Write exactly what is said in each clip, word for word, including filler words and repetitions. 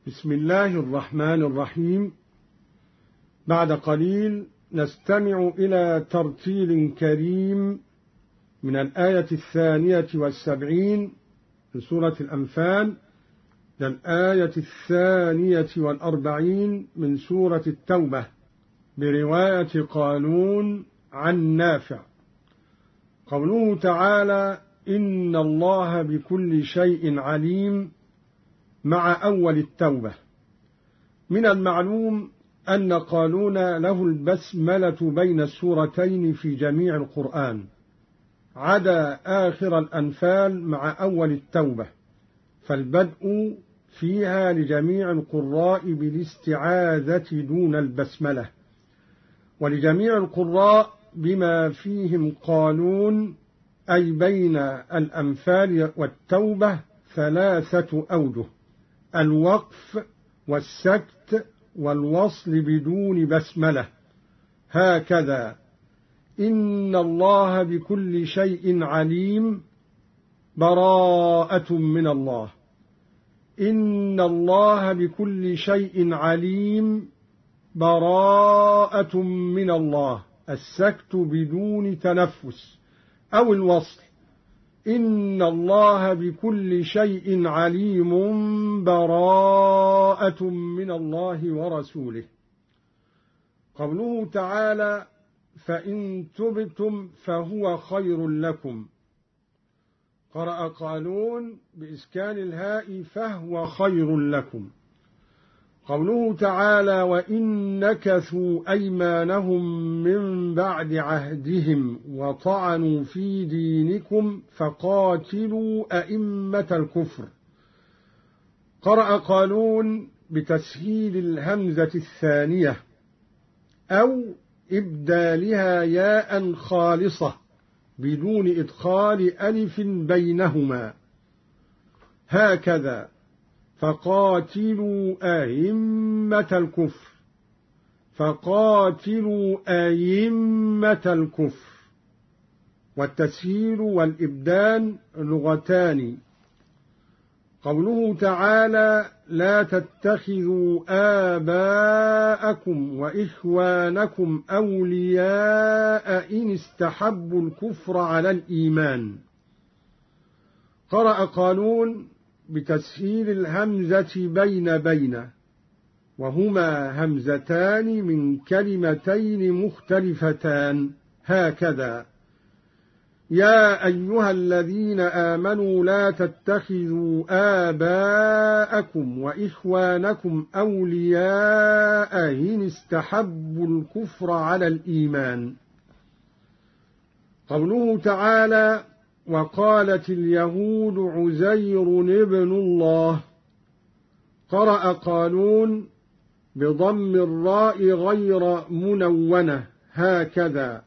بسم الله الرحمن الرحيم. بعد قليل نستمع إلى ترتيل كريم من الآية الثانية والسبعين من سورة الأنفال للآية الثانية والأربعين من سورة التوبة برواية قالون عن نافع. قوله تعالى: إن الله بكل شيء عليم، مع أول التوبة. من المعلوم أن قالون له البسملة بين السورتين في جميع القرآن، عدا آخر الأنفال مع أول التوبة، فالبدء فيها لجميع القراء بالاستعاذة دون البسملة، ولجميع القراء بما فيهم قالون، أي بين الأنفال والتوبة ثلاثة أوجه: الوقف والسكت والوصل بدون بسملة. هكذا: إن الله بكل شيء عليم، براءة من الله. إن الله بكل شيء عليم، براءة من الله، السكت بدون تنفس، أو الوصل: إن الله بكل شيء عليم، براءة من الله ورسوله. قوله تعالى: فإن تبتم فهو خير لكم. قرأ قالون بإسكان الهاء فهو خير لكم. قوله تعالى: وإن نكثوا أيمانهم من بعد عهدهم وطعنوا في دينكم فقاتلوا أئمة الكفر. قرأ قالون بتسهيل الهمزة الثانية أو إبدالها ياء خالصة بدون إدخال ألف بينهما. هكذا: فقاتلوا أئمة الكفر، فقاتلوا أئمة الكفر. والتسهيل والإبدال لغتان. قوله تعالى: لا تتخذوا آباءكم وإخوانكم أولياء إن استحبوا الكفر على الإيمان. قرأ قالون بتسهيل الهمزة بين بين، وهما همزتان من كلمتين مختلفتان. هكذا: يا أيها الذين آمنوا لا تتخذوا آباءكم وإخوانكم أولياء إن استحبوا الكفر على الإيمان. قوله تعالى: وقالت اليهود عزير ابن الله. قرأ قالون بضم الراء غير منونة. هكذا: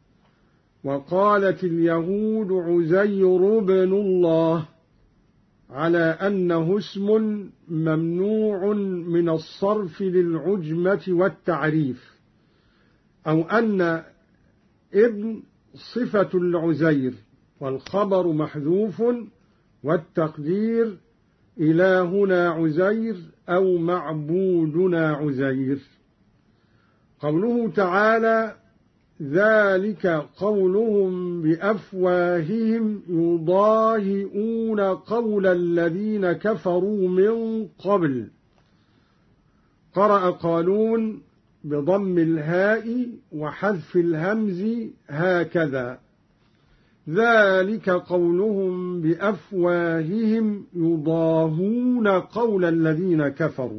وقالت اليهود عزير ابن الله، على أنه اسم ممنوع من الصرف للعجمة والتعريف، أو أن ابن صفة العزير والخبر محذوف، والتقدير إلهنا عزير أو معبودنا عزير. قوله تعالى: ذلك قولهم بأفواههم يضاهئون قول الذين كفروا من قبل. قرأ قالون بضم الهاء وحذف الهمز. هكذا: ذلك قولهم بأفواههم يضاهون قول الذين كفروا.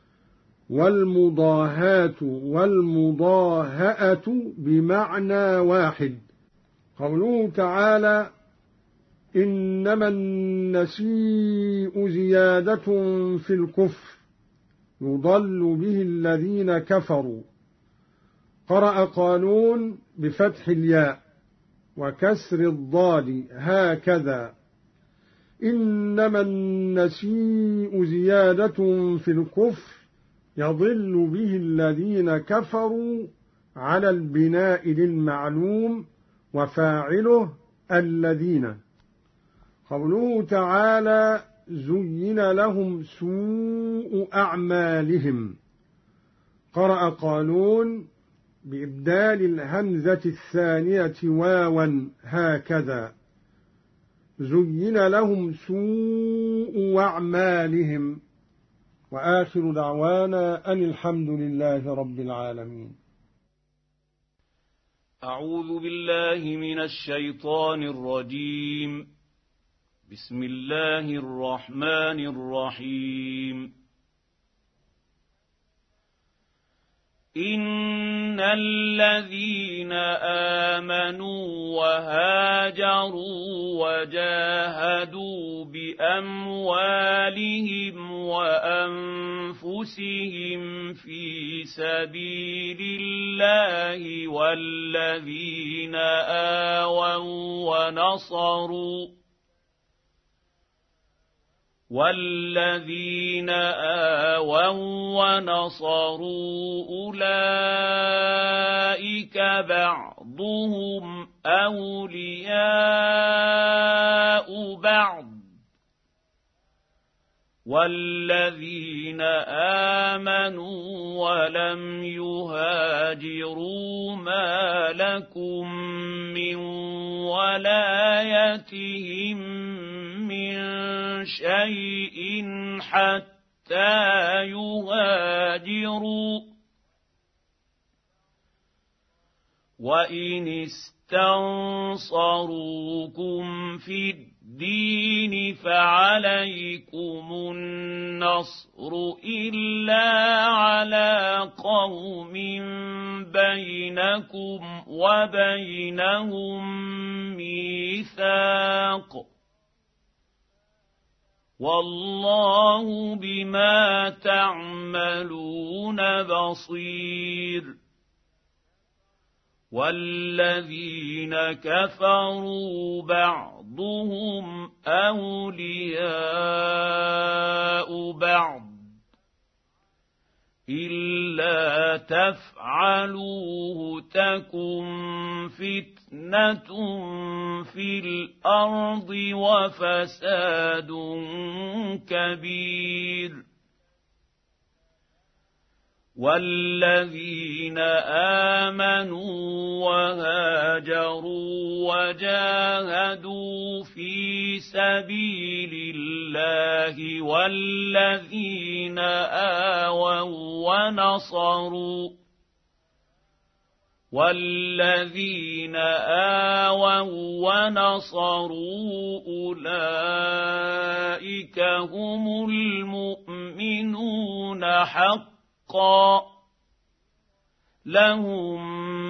والمضاهاة والمضاهأة بمعنى واحد. قوله تعالى: إنما النسيء زيادة في الكفر يضل به الذين كفروا. قرأ قالون بفتح الياء وكسر الضاد. هكذا: إنما النسيء زيادة في الكفر يضل به الذين كفروا، على البناء للمعلوم وفاعله الذين. قوله تعالى: زين لهم سوء أعمالهم. قرأ قالون بإبدال الهمزة الثانية واوا هكذا: زين لهم سوء أعمالهم. وآخر دعوانا أن الحمد لله رب العالمين. أعوذ بالله من الشيطان الرجيم. بسم الله الرحمن الرحيم. إن الذين آمنوا وهاجروا وجاهدوا بأموالهم وأنفسهم في سبيل الله والذين آووا ونصروا والذين آووا ونصروا أولئك بعضهم أولياء بعض والذين آمنوا ولم يهاجروا ما لكم من ولايتهم من شيء حتى يهاجروا وإن استنصروكم في الدين فعليكم النصر إلا على قوم بينكم وبينهم ميثاق والله بما تعملون بصير. والذين كفروا بعضهم أولياء بعض إلا تفعلوه تكن فتنة في الأرض وفساد كبير. والذين آمنوا وهاجروا وجاهدوا في سبيل الله والذين آووا ونصروا والذين آووا ونصروا أولئك هم المؤمنون حقا لهم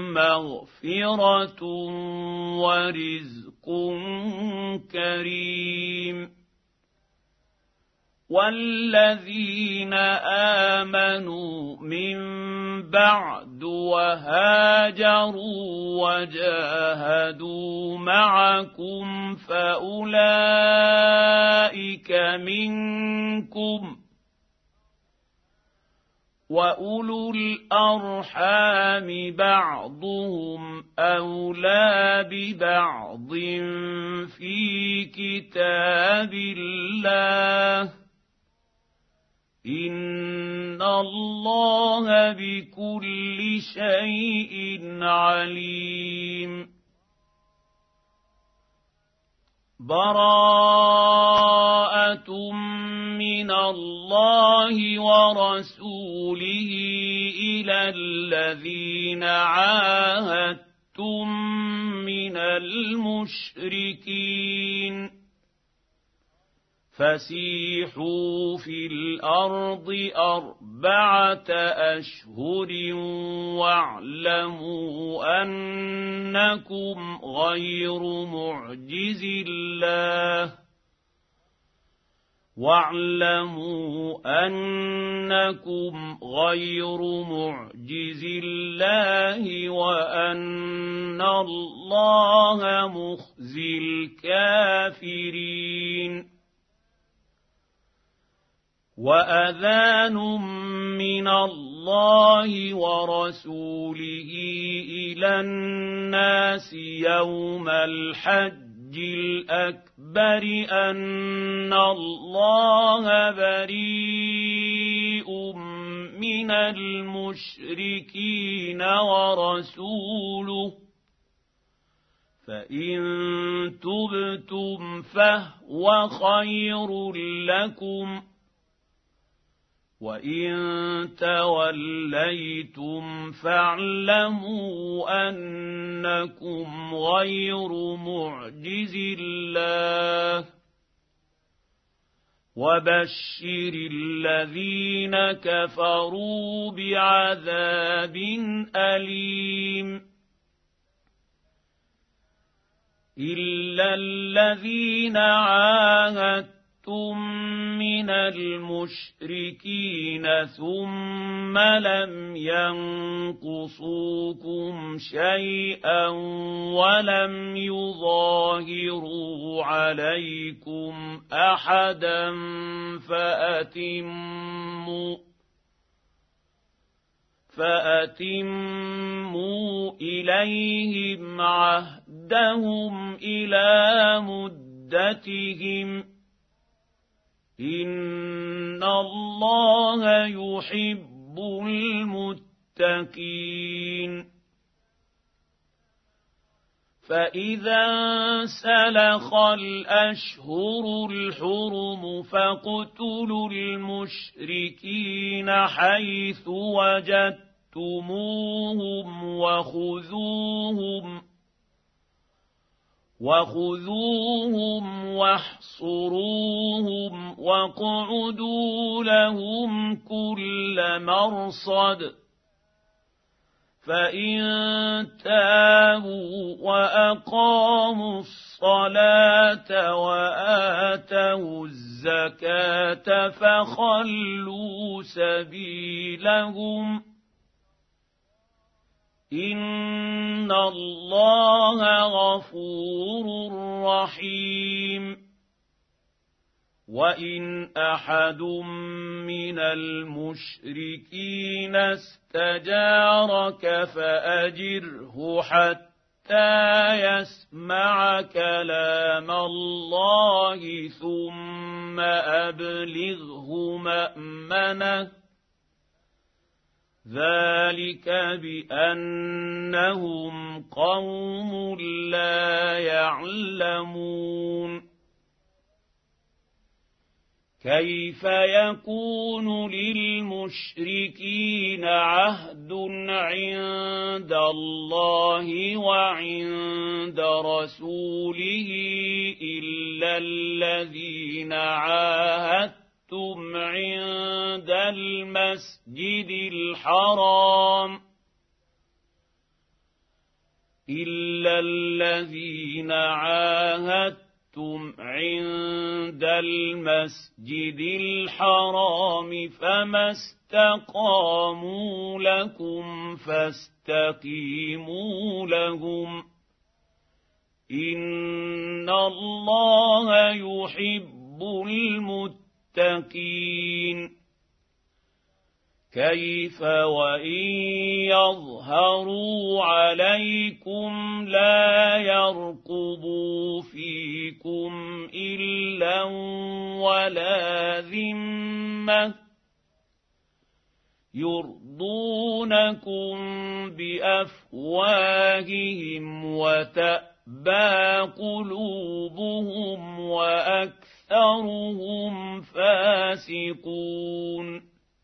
مغفرة ورزق كريم. والذين آمنوا من بعد وهاجروا وجاهدوا معكم فأولئك منكم وأولو الأرحام بعضهم أولى ببعض في كتاب الله إن الله بكل شيء عليم. براءة من الله ورسوله إلى الذين عاهدتم من المشركين فسيحوا في الأرض أربعة أشهر واعلموا أنكم غير معجز الله واعلموا أنكم غير معجز الله وأن الله مخزي الكافرين. وأذان من الله ورسوله إلى الناس يوم الحج الأكبر أن الله بريء من المشركين ورسوله فإن تبتم فهو خير لكم وإن توليتم فاعلموا أنكم غير معجز الله وبشر الذين كفروا بعذاب أليم إلا الذين عاهدتم من المشركين ثم لم ينقصوكم شيئا ولم يظاهروا عليكم أحدا فأتموا فأتموا إليهم عهدهم إلى مدتهم إن الله يحب المتقين فإذا انسلخ الأشهر الحرم فاقتلوا المشركين حيث وجدتموهم وخذوهم وخذوهم واحصروهم واقعدوا لهم كل مرصد فإن تابوا وأقاموا الصلاة وآتوا الزكاة فخلوا سبيلهم إن الله غفور رحيم وإن أحد من المشركين استجارك فأجره حتى يسمع كلام الله ثم أبلغه مأمنه ذلك بأنهم قوم لا يعلمون كيف يكون للمشركين عهد عند الله وعند رسوله إلا الذين عاهدتم عند المسجد الحرام إلا الذين عاهدتم عند المسجد الحرام فما استقاموا لكم فاستقيموا لهم إن الله يحب المتقين المتقين كيف وإن يظهروا عليكم لا يرقبوا فيكم إلا ولا ذمة يرضونكم بأفواههم وتأبى قلوبهم وأكثر أكثرهم فاسقون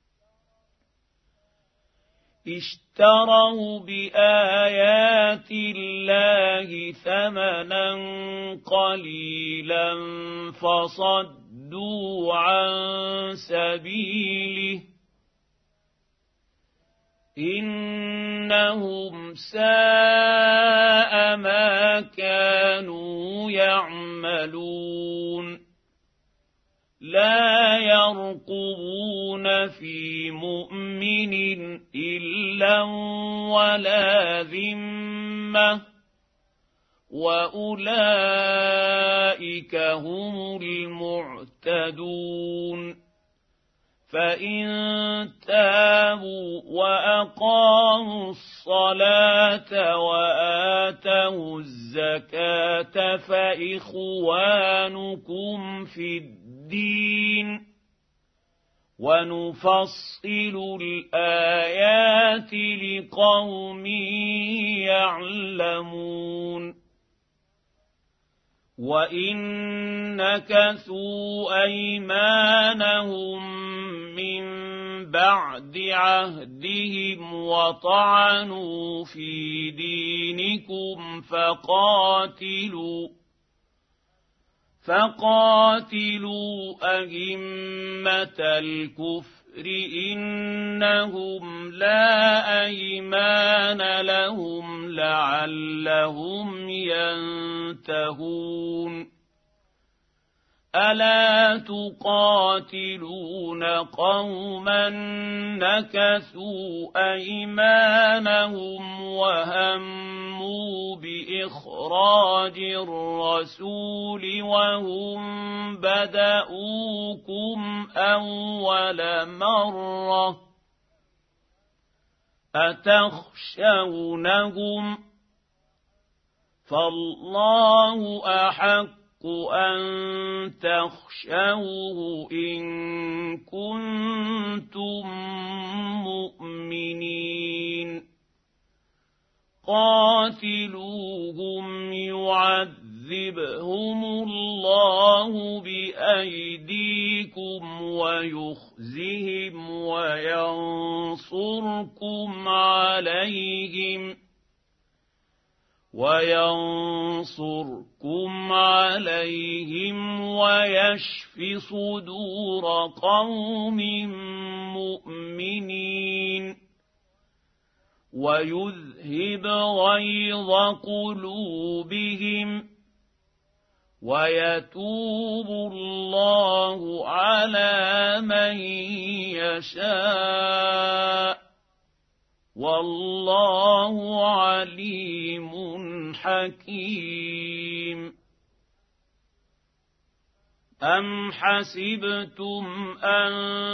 اشتروا بآيات الله ثمنا قليلا فصدوا عن سبيله إنهم ساء ما كانوا يعملون لا يرقبون في مؤمن إلا ولا ذمة وأولئك هم المعتدون فإن تابوا وأقاموا الصلاة الصلاة وآتوا الزكاة فإخوانكم في الدين ونفصل الآيات لقوم يعلمون وإن نكثوا أيمانهم من بعد عهدهم وطعنوا في دينكم فقاتلوا فقاتلوا أئمة الكفر إنهم لا أيمان لهم لعلهم ينتهون ألا تقاتلون قوما نكثوا أيمانهم وهموا بإخراج الرسول وهم بدؤوكم أول مرة أتخشونهم فالله أحق أن تخشوه إن كنتم مؤمنين قاتلوهم يعذبهم الله بأيديكم ويخزهم وينصركم عليهم وينصركم عليهم ويشف صدور قوم مؤمنين ويذهب غيظ قلوبهم ويتوب الله على من يشاء والله عليم حكيم أم حسبتم أن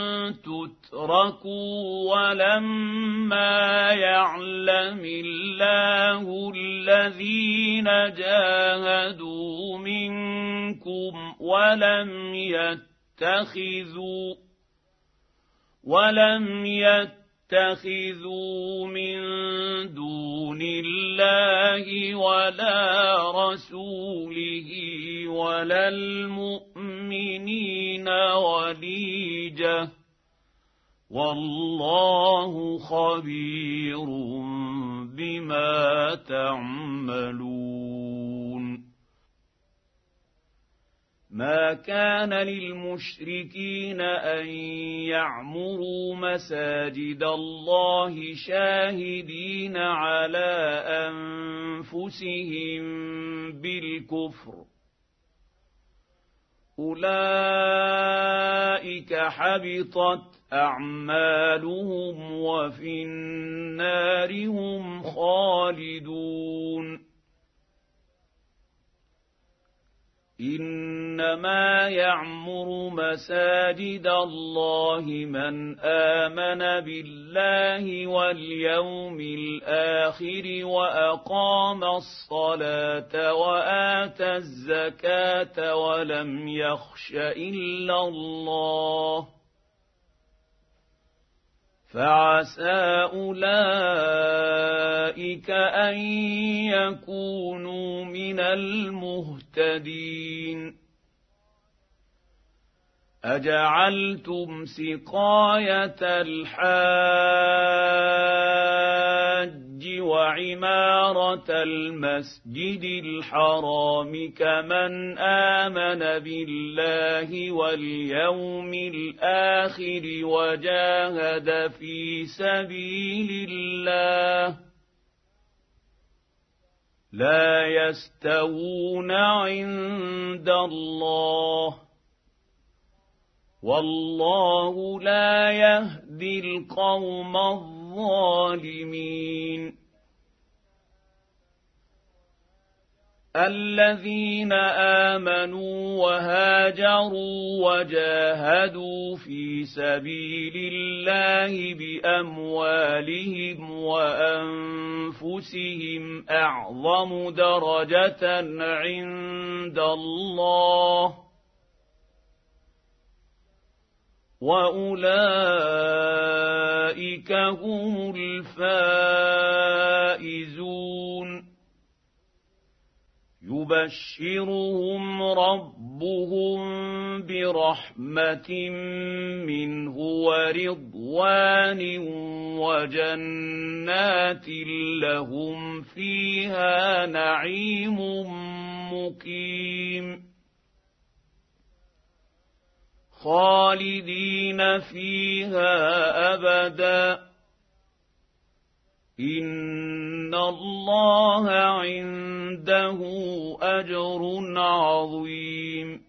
تتركوا ولما يعلم الله الذين جاهدوا منكم ولم يتخذوا ولم يتخذوا اتخذوا من دون الله ولا رسوله ولا المؤمنين وليجة والله خبير بما تعملون ما كان للمشركين أن يعمروا مساجد الله شاهدين على أنفسهم بالكفر أولئك حبطت أعمالهم وفي النار هم خالدون إنما يعمر مساجد الله من آمن بالله واليوم الآخر وأقام الصلاة وآتى الزكاة ولم يخش إلا الله فعسى أولئك أن يكونوا من المهتدين أجعلتم سقاية الحاج وعمارة المسجد الحرام كمن آمن بالله واليوم الآخر وجاهد في سبيل الله لا يستوون عند الله والله لا يهدي القوم الظالمين الذين آمنوا وهاجروا وجاهدوا في سبيل الله بأموالهم وأنفسهم أعظم درجة عند الله وأولئك هم الفائزون يبشرهم ربهم برحمة منه ورضوان وجنات لهم فيها نعيم مقيم خالدين فيها أبدا إن الله عنده أجر عظيم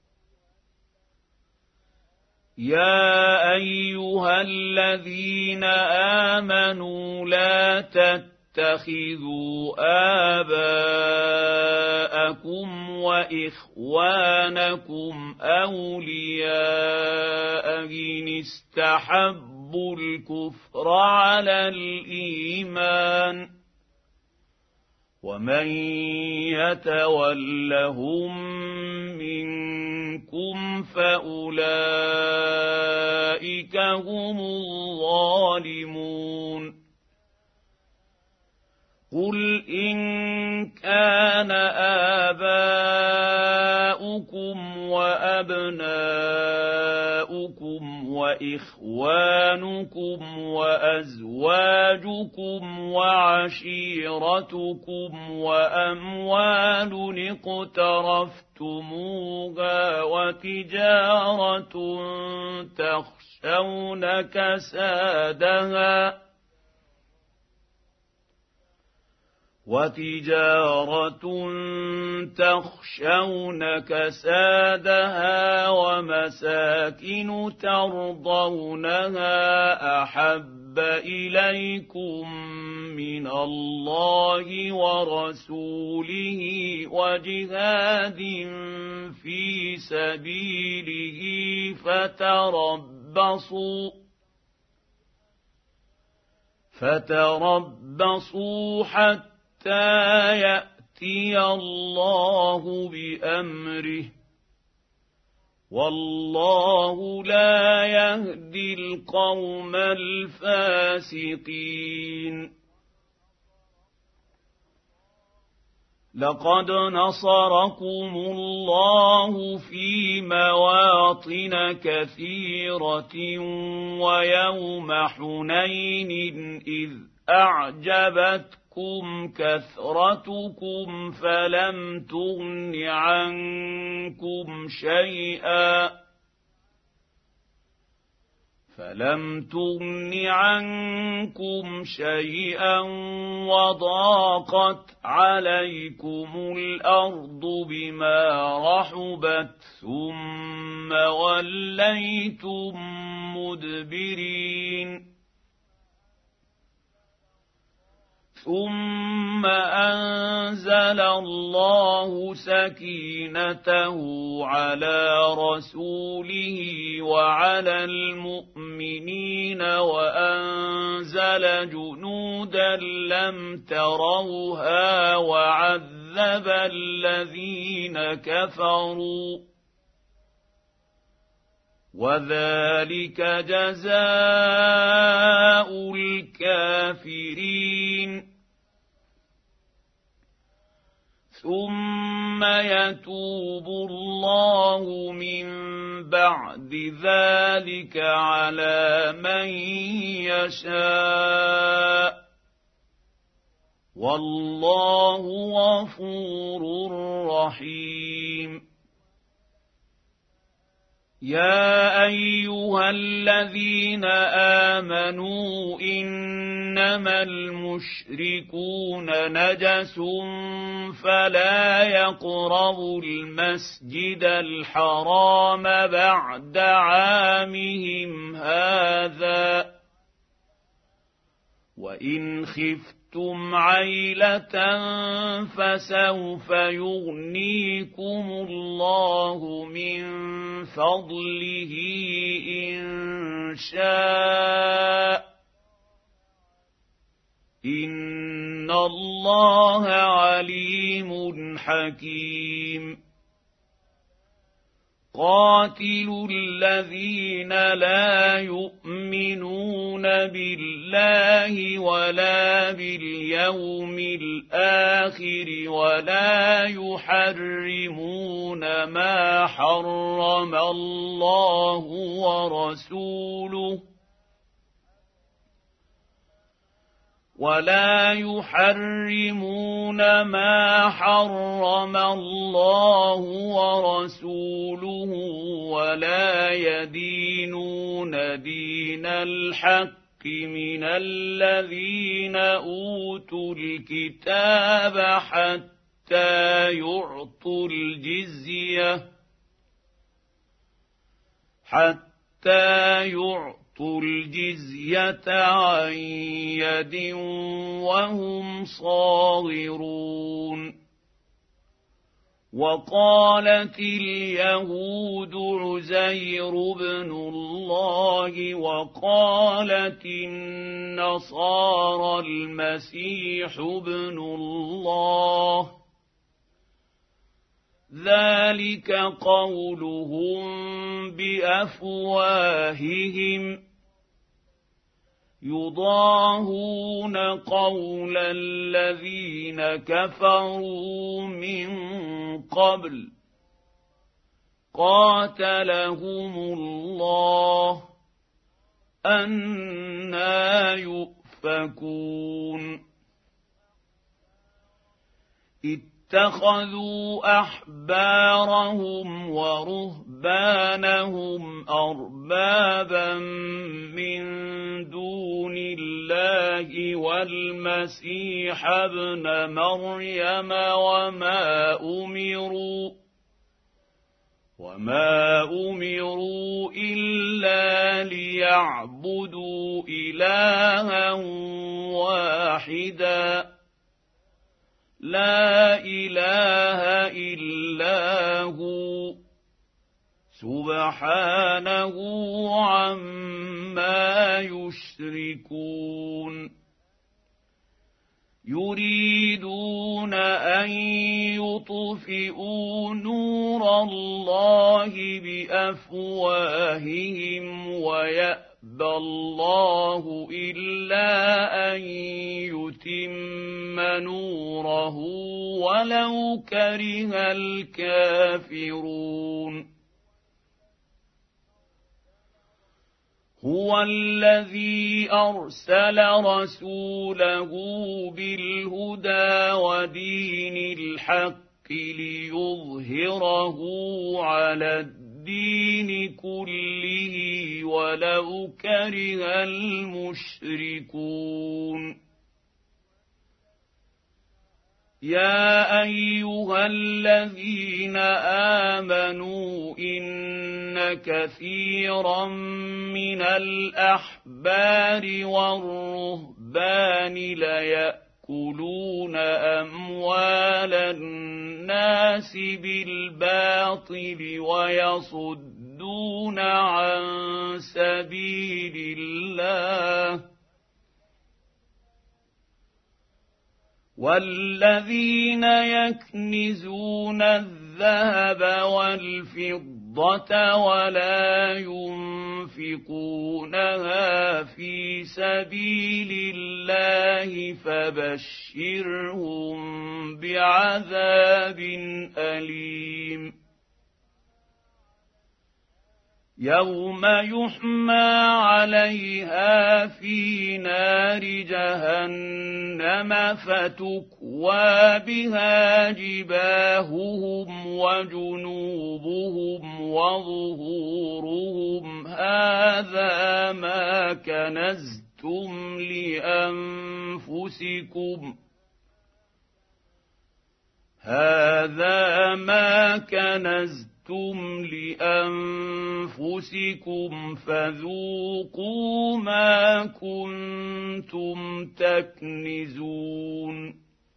يا أيها الذين آمنوا لا تتخذوا آباءكم وإخوانكم أولياء إن استحبوا الكفر على الإيمان ومن يتولهم منكم فأولئك هم الظالمون قل إن كان آباؤكم وأبناؤكم وإخوانكم وأزواجكم وعشيرتكم وأموال اقترفتموها وتجارة تخشون كسادها وتجارة تخشون كسادها ومساكن ترضونها أحب إليكم من الله ورسوله وجهاد في سبيله فتربصوا فتربصوا حتى حتى يأتي الله بأمره والله لا يهدي القوم الفاسقين لقد نصركم الله في مواطن كثيرة ويوم حنين إذ أعجبتكم كثرتكم فلم تغن عنكم شيئا فلم تغن عنكم شيئا وضاقت عليكم الأرض بما رحبت ثم وليتم مدبرين ثم أنزل الله سكينته على رسوله وعلى المؤمنين وأنزل جنودا لم تروها وعذب الذين كفروا وذلك جزاء الكافرين ثم يتوب الله من بعد ذلك على من يشاء والله غفور رحيم يا أيها الذين آمنوا إنما المشركون نجس فلا يقربوا المسجد الحرام بعد عامهم هذا وإن خفتم عيلة فسوف يغنيكم الله من فضله إن شاء إن الله عليم حكيم قاتلوا الذين لا يؤمنون بالله ولا باليوم الآخر ولا يحرمون ما حرم الله ورسوله ولا يحرمون ما حرم الله ورسوله ولا يدينون دين الحق من الذين أوتوا الكتاب حتى يعطوا الجزية حتى يعطوا الجزية عن يد وهم صاغرون وقالت اليهود عزير بن الله وقالت النصارى المسيح ابن الله ذلك قولهم بأفواههم يضاهون قول الذين كفروا من قبل قاتلهم الله أنى يؤفكون اتخذوا أحبارهم ورهبانهم أربابا من دون الله والمسيح ابن مريم وما أمروا وما أمروا إلا ليعبدوا إلها واحدا لا إله إلا هو سبحانه عما يشركون يريدون أن يطفئوا نور الله بأفواههم ويأتون يَأْبَى اللَّهُ إِلَّا أَن يُتِمَّ نُورَهُ وَلَوْ كَرِهَ الْكَافِرُونَ هُوَ الَّذِي أَرْسَلَ رَسُولَهُ بِالْهُدَى وَدِينِ الْحَقِّ لِيُظْهِرَهُ عَلَى الدِّينِ كُلِّهِ وَلَوْ كَرِهَ الْمُشْرِكُونَ يَا أَيُّهَا الَّذِينَ آمَنُوا إِنَّ كَثِيرًا مِنَ الْأَحْبَارِ وَالرُّهْبَانِ لَيَأْكُلُونَ أَمْوَالَ النَّاسِ بِالْبَاطِلِ وَيَصُدُّونَ عَن سَبِيلِ اللَّهِ وَالَّذِينَ يَكْنِزُونَ الذَّهَبَ وَالْفِضَّةَ وَلَا يُنفِقُونَهَا فِي سَبِيلِ اللَّهِ فَبَشِّرْهُم بِعَذَابٍ أَلِيمٍ يَوْمَ يُحْمَىٰ عَلَيْهَا فِي نَارِ جَهَنَّمَ فَتُكْوَىٰ بِهَا جِبَاهُهُمْ وَجُنُوبُهُمْ وَظُهُورُهُمْ هَٰذَا مَا كَنَزْتُمْ لِأَنفُسِكُمْ هَٰذَا مَا كَنَزْتُمْ لِأَنفُسِكُمْ فَذُوقُوا مَا كُنتُمْ تكنزون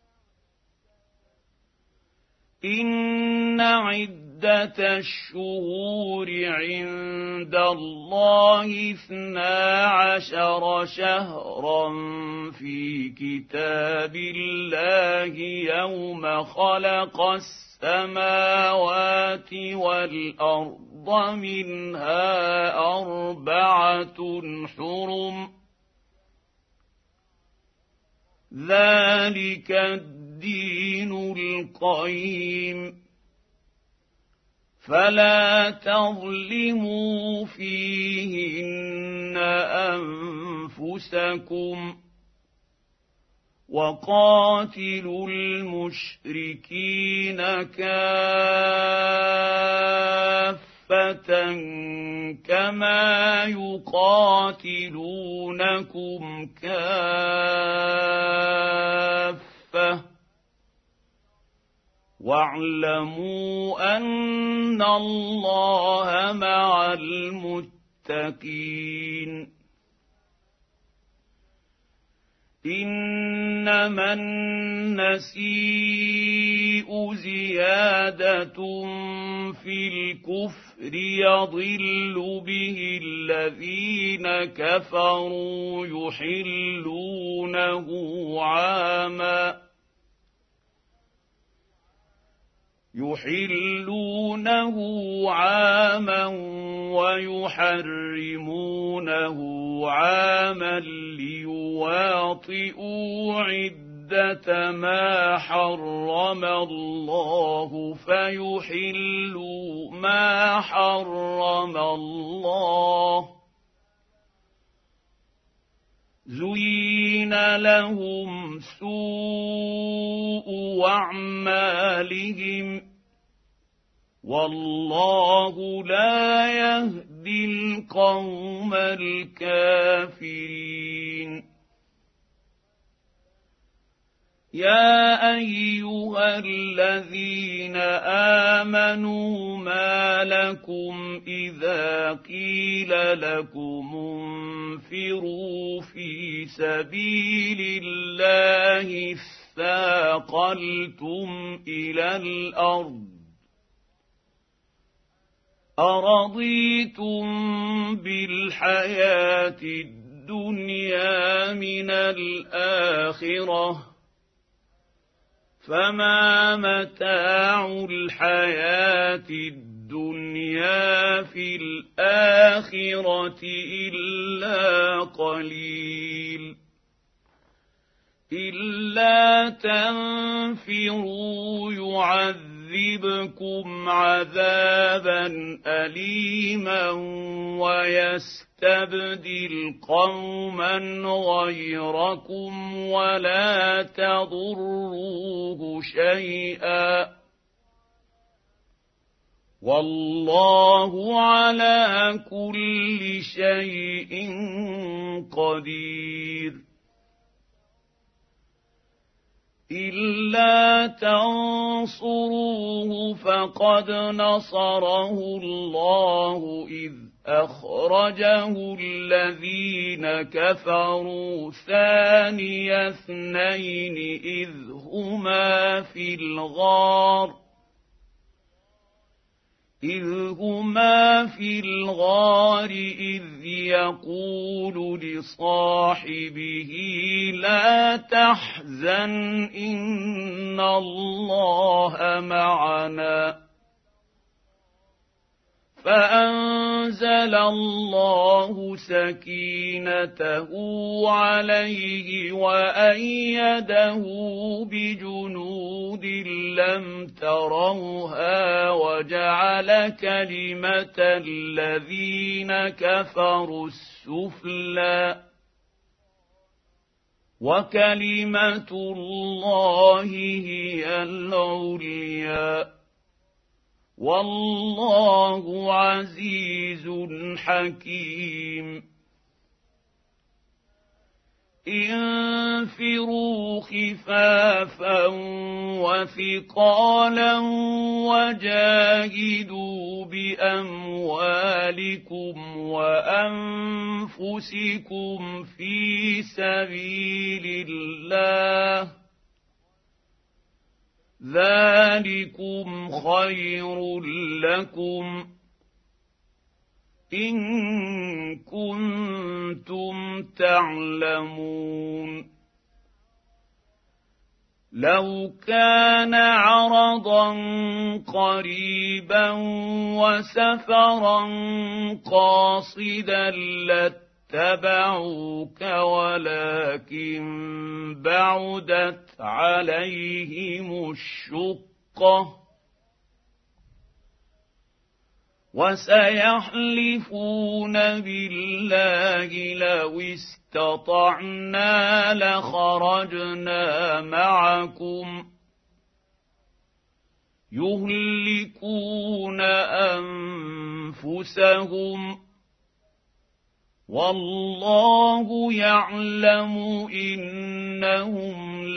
إن عدة الشهور عند الله اثنا عشر شهرا في كتاب الله يوم خلق السماوات والأرض منها أربعة حرم ذلك الدين القيم فلا تظلموا فيهن أنفسكم وقاتلوا المشركين كافة كما يقاتلونكم كافة واعلموا أن الله مع المتقين إنما النسيء زيادة في الكفر يضل به الذين كفروا يحلونه عاما يحلونه عاما ويحرمونه عاما ليواطئوا عدة ما حرم الله فيحلوا ما حرم الله زين لهم سوء أعمالهم والله لا يهدي القوم الكافرين يا أيها الذين آمنوا ما لكم إذا قيل لكم انفروا في سبيل الله اثاقلتم إلى الأرض أرضيتم بالحياة الدنيا من الآخرة فما متاع الحياة الدنيا في الآخرة إلا قليل إلا تنفروا يعذبكم عذابا أليما ويستبدل قوما غيركم ولا تضروه شيئا والله على كل شيء قدير إلا تنصروه فقد نصره الله إذ أخرجه الذين كفروا ثاني اثنين إذ هما في الغار إذ هما في الغار إذ يقول لصاحبه لا تحزن إن الله معنا فأنزل الله سكينته عليه وأيده بجنود لم تروها وجعل كلمة الذين كفروا السفلى وكلمة الله هي العليا والله عزيز حكيم انفروا خفافا وثقالا وجاهدوا باموالكم وانفسكم في سبيل الله ذلكم خير لكم ان كنتم تعلمون لو كان عرضا قريبا وسفرا قاصدا لاتبعوك ولكن بعدت عليهم الشقة وسيحلفون بالله لو استطعنا لخرجنا معكم يهلكون أنفسهم والله يعلم إنهم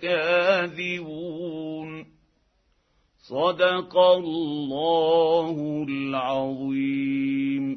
لكاذبون صدق الله العظيم.